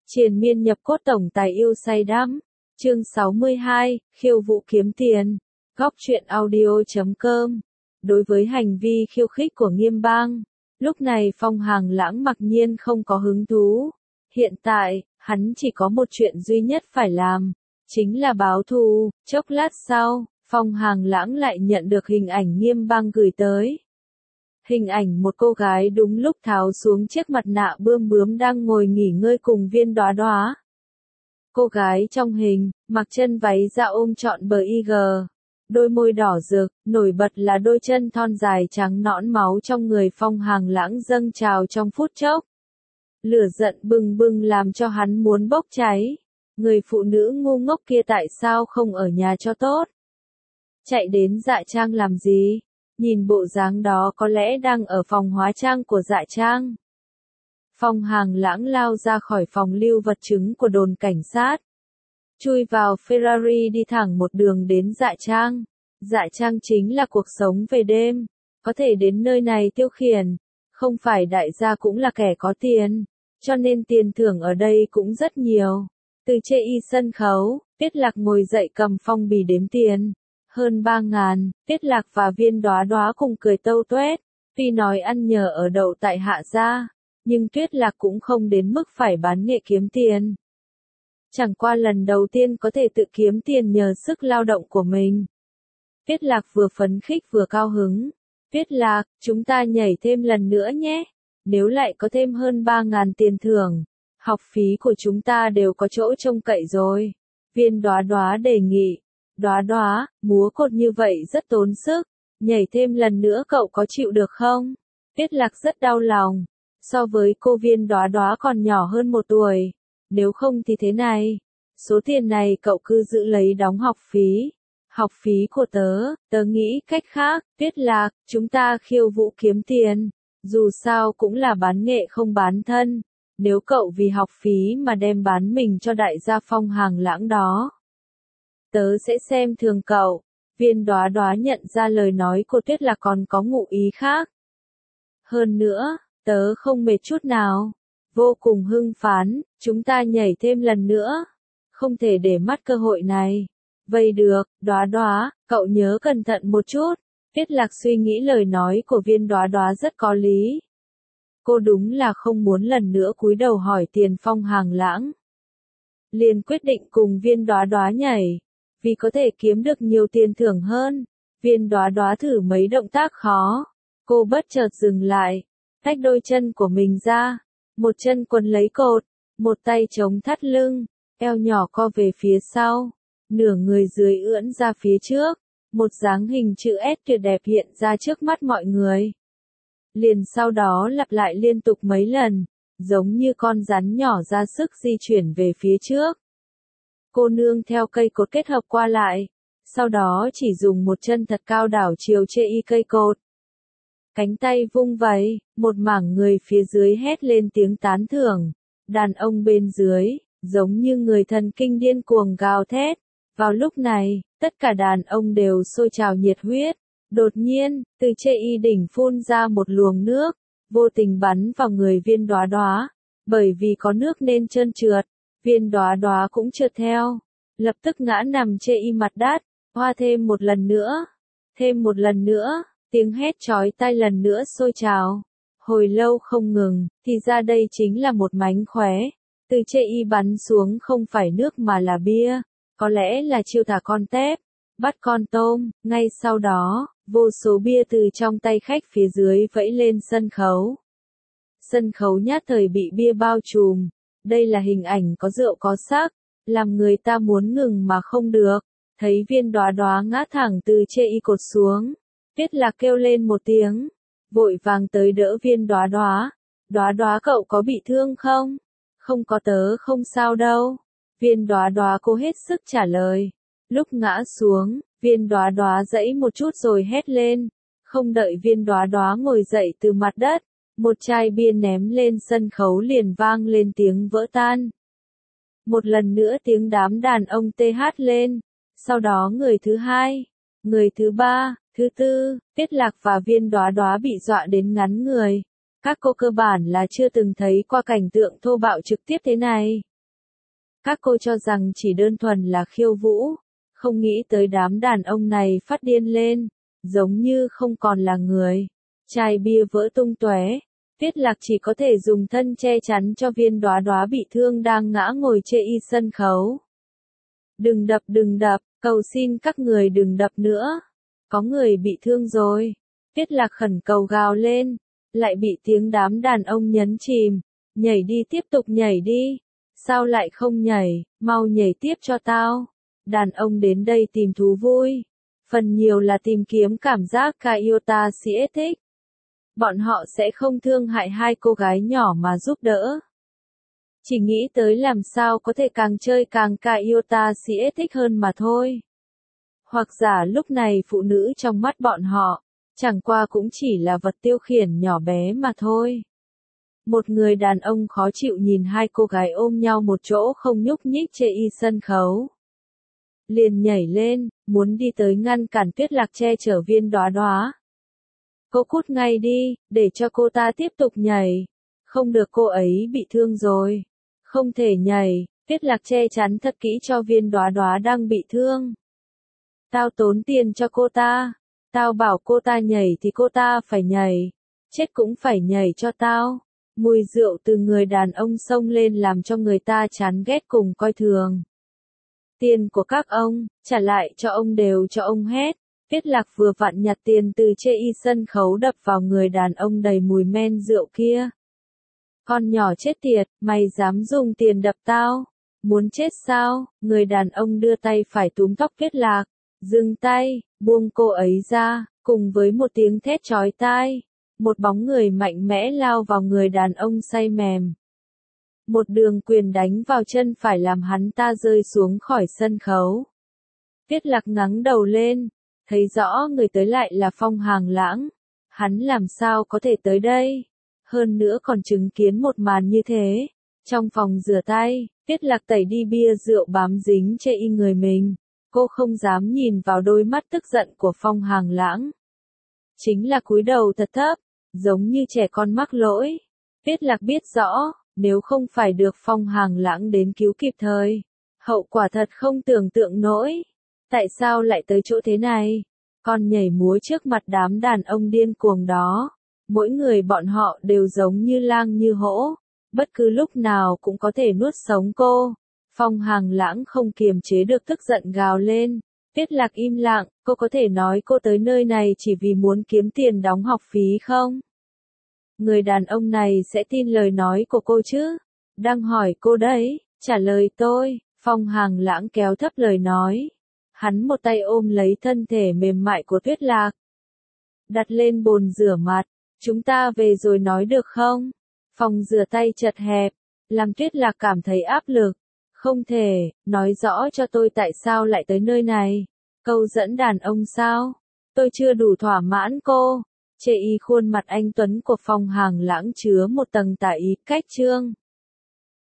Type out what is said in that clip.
Triền miên nhập cốt tổng tài yêu say đắm. Chương 62, khiêu vũ kiếm tiền. Góc truyện audio.com. Đối với hành vi khiêu khích của Nghiêm Bang, lúc này Phong Hàng Lãng mặc nhiên không có hứng thú. Hiện tại, hắn chỉ có một chuyện duy nhất phải làm, chính là báo thù. Chốc lát sau, Phong Hàng Lãng lại nhận được hình ảnh Nghiêm Bang gửi tới. Hình ảnh một cô gái đúng lúc tháo xuống chiếc mặt nạ bươm bướm đang ngồi nghỉ ngơi cùng Viên Đóa Đóa. Cô gái trong hình, mặc chân váy da ôm trọn bờ IG, đôi môi đỏ rực, nổi bật là đôi chân thon dài trắng nõn. Máu trong người Phong Hàng Lãng dâng trào trong phút chốc. Lửa giận bừng bừng làm cho hắn muốn bốc cháy. Người phụ nữ ngu ngốc kia tại sao không ở nhà cho tốt? Chạy đến Dạ Trang làm gì? Nhìn bộ dáng đó có lẽ đang ở phòng hóa trang của Dạ Trang. Phong Hàng Lãng lao ra khỏi phòng lưu vật chứng của đồn cảnh sát. Chui vào Ferrari đi thẳng một đường đến Dạ Trang. Dạ Trang chính là cuộc sống về đêm. Có thể đến nơi này tiêu khiển. Không phải đại gia cũng là kẻ có tiền. Cho nên tiền thưởng ở đây cũng rất nhiều. Từ chê y sân khấu, Tiết Lạc ngồi dậy cầm phong bì đếm tiền. Hơn 3.000, Tiết Lạc và Viên Đóa Đóa cùng cười tâu tuét. Tuy nói ăn nhờ ở đậu tại Hạ gia, nhưng Tiết Lạc cũng không đến mức phải bán nghệ kiếm tiền. Chẳng qua lần đầu tiên có thể tự kiếm tiền nhờ sức lao động của mình. Tiết Lạc vừa phấn khích vừa cao hứng. Tiết Lạc, chúng ta nhảy thêm lần nữa nhé. Nếu lại có thêm hơn 3.000 tiền thưởng, học phí của chúng ta đều có chỗ trông cậy rồi. Viên Đóa Đóa đề nghị. Đóa Đóa, múa cột như vậy rất tốn sức, nhảy thêm lần nữa cậu có chịu được không? Tiết Lạc rất đau lòng, so với cô Viên Đóa Đóa còn nhỏ hơn 1 tuổi, nếu không thì thế này, số tiền này cậu cứ giữ lấy đóng học phí của tớ nghĩ cách khác. Tiết Lạc, chúng ta khiêu vũ kiếm tiền, dù sao cũng là bán nghệ không bán thân, nếu cậu vì học phí mà đem bán mình cho đại gia Phong Hàng Lãng đó, tớ sẽ xem thường cậu. Viên Đóa Đóa nhận ra lời nói của Tiết Lạc còn có ngụ ý khác. Hơn nữa, tớ không mệt chút nào. Vô cùng hưng phấn, chúng ta nhảy thêm lần nữa. Không thể để mất cơ hội này. Vậy được, Đóa Đóa, cậu nhớ cẩn thận một chút. Tiết Lạc suy nghĩ lời nói của Viên Đóa Đóa rất có lý. Cô đúng là không muốn lần nữa cúi đầu hỏi tiền Phong Hàng Lãng. Liền quyết định cùng Viên Đóa Đóa nhảy. Vì có thể kiếm được nhiều tiền thưởng hơn. Viên Đóa Đóa thử mấy động tác khó. Cô bất chợt dừng lại, tách đôi chân của mình ra. Một chân quấn lấy cột, một tay chống thắt lưng, eo nhỏ co về phía sau, nửa người dưới ưỡn ra phía trước. Một dáng hình chữ S tuyệt đẹp hiện ra trước mắt mọi người. Liền sau đó lặp lại liên tục mấy lần, giống như con rắn nhỏ ra sức di chuyển về phía trước. Cô nương theo cây cột kết hợp qua lại, sau đó chỉ dùng một chân thật cao đảo chiều chê y cây cột. Cánh tay vung vẩy, một mảng người phía dưới hét lên tiếng tán thưởng. Đàn ông bên dưới, giống như người thần kinh điên cuồng gào thét. Vào lúc này, tất cả đàn ông đều sôi trào nhiệt huyết. Đột nhiên, từ chê y đỉnh phun ra một luồng nước, vô tình bắn vào người Viên Đóa Đóa. Bởi vì có nước nên trơn trượt, Viên Đóa Đóa cũng trượt theo. Lập tức ngã nằm chê y mặt đất. Hoa thêm một lần nữa. Tiếng hét chói tai lần nữa sôi trào. Hồi lâu không ngừng, thì ra đây chính là một mánh khóe. Từ chê y bắn xuống không phải nước mà là bia. Có lẽ là chiêu thả con tép, bắt con tôm. Ngay sau đó, vô số bia từ trong tay khách phía dưới vẫy lên sân khấu. Sân khấu nhất thời bị bia bao trùm. Đây là hình ảnh có rượu có sắc, làm người ta muốn ngừng mà không được. Thấy Viên Đóa Đóa ngã thẳng từ chê y cột xuống, Tiết Lạc kêu lên một tiếng, vội vàng tới đỡ Viên Đóa Đóa. Đóa Đóa cậu có bị thương không? Không có, tớ không sao đâu. Viên Đóa Đóa cố hết sức trả lời. Lúc ngã xuống, Viên Đóa Đóa giãy một chút rồi hét lên. Không đợi Viên Đóa Đóa ngồi dậy từ mặt đất, một chai bia ném lên sân khấu liền vang lên tiếng vỡ tan. Một lần nữa tiếng đám đàn ông tê hát lên. Sau đó người thứ hai, người thứ ba, thứ tư, Tiết Lạc và Viên Đóa Đóa bị dọa đến ngắn người. Các cô cơ bản là chưa từng thấy qua cảnh tượng thô bạo trực tiếp thế này. Các cô cho rằng chỉ đơn thuần là khiêu vũ, không nghĩ tới đám đàn ông này phát điên lên, giống như không còn là người. Chai bia vỡ tung tóe, Tuyết Lạc chỉ có thể dùng thân che chắn cho Viên Đóa Đóa bị thương đang ngã ngồi chê y sân khấu. Đừng đập, cầu xin các người đừng đập nữa. Có người bị thương rồi. Tuyết Lạc khẩn cầu gào lên, lại bị tiếng đám đàn ông nhấn chìm. Nhảy đi, tiếp tục nhảy đi. Sao lại không nhảy, mau nhảy tiếp cho tao. Đàn ông đến đây tìm thú vui. Phần nhiều là tìm kiếm cảm giác Kyota sẽ thích. Bọn họ sẽ không thương hại hai cô gái nhỏ mà giúp đỡ. Chỉ nghĩ tới làm sao có thể càng chơi càng Kyota sẽ thích hơn mà thôi. Hoặc giả lúc này phụ nữ trong mắt bọn họ, chẳng qua cũng chỉ là vật tiêu khiển nhỏ bé mà thôi. Một người đàn ông khó chịu nhìn hai cô gái ôm nhau một chỗ không nhúc nhích chê y sân khấu. Liền nhảy lên, muốn đi tới ngăn cản Tuyết Lạc che chở Viên Đóa Đóa. Cô cút ngay đi, để cho cô ta tiếp tục nhảy. Không được, cô ấy bị thương rồi. Không thể nhảy, Tuyết Lạc che chắn thật kỹ cho Viên Đóa Đóa đang bị thương. Tao tốn tiền cho cô ta. Tao bảo cô ta nhảy thì cô ta phải nhảy. Chết cũng phải nhảy cho tao. Mùi rượu từ người đàn ông xông lên làm cho người ta chán ghét cùng coi thường. Tiền của các ông, trả lại cho ông, đều cho ông hết. Tuyết Lạc vừa vặn nhặt tiền từ chê y sân khấu đập vào người đàn ông đầy mùi men rượu kia. Con nhỏ chết tiệt, mày dám dùng tiền đập tao? Muốn chết sao? Người đàn ông đưa tay phải túm tóc Tuyết Lạc. Dừng tay, buông cô ấy ra, cùng với một tiếng thét chói tai. Một bóng người mạnh mẽ lao vào người đàn ông say mềm. Một đường quyền đánh vào chân phải làm hắn ta rơi xuống khỏi sân khấu. Tuyết Lạc ngẩng đầu lên, thấy rõ người tới lại là Phong Hàng Lãng. Hắn làm sao có thể tới đây? Hơn nữa còn chứng kiến một màn như thế. Trong phòng rửa tay, Tuyết Lạc tẩy đi bia rượu bám dính chê y người mình. Cô không dám nhìn vào đôi mắt tức giận của Phong Hàng Lãng. Chính là cúi đầu thật thấp, giống như trẻ con mắc lỗi. Tuyết Lạc biết rõ, nếu không phải được Phong Hàng Lãng đến cứu kịp thời, hậu quả thật không tưởng tượng nổi. Tại sao lại tới chỗ thế này? Con nhảy múa trước mặt đám đàn ông điên cuồng đó. Mỗi người bọn họ đều giống như lang như hổ, bất cứ lúc nào cũng có thể nuốt sống cô. Phong Hàng Lãng không kiềm chế được tức giận gào lên. Tuyết Lạc im lặng, cô có thể nói cô tới nơi này chỉ vì muốn kiếm tiền đóng học phí không? Người đàn ông này sẽ tin lời nói của cô chứ? Đang hỏi cô đấy, trả lời tôi. Phong Hàng Lãng kéo thấp lời nói. Hắn một tay ôm lấy thân thể mềm mại của Tuyết Lạc. Đặt lên bồn rửa mặt. Chúng ta về rồi nói được không? Phòng rửa tay chật hẹp, làm Tuyết Lạc cảm thấy áp lực. Không thể, nói rõ cho tôi tại sao lại tới nơi này. Câu dẫn đàn ông sao? Tôi chưa đủ thỏa mãn cô. Chê y khuôn mặt anh tuấn của Phong Hàng Lãng chứa một tầng tà ý cách trương.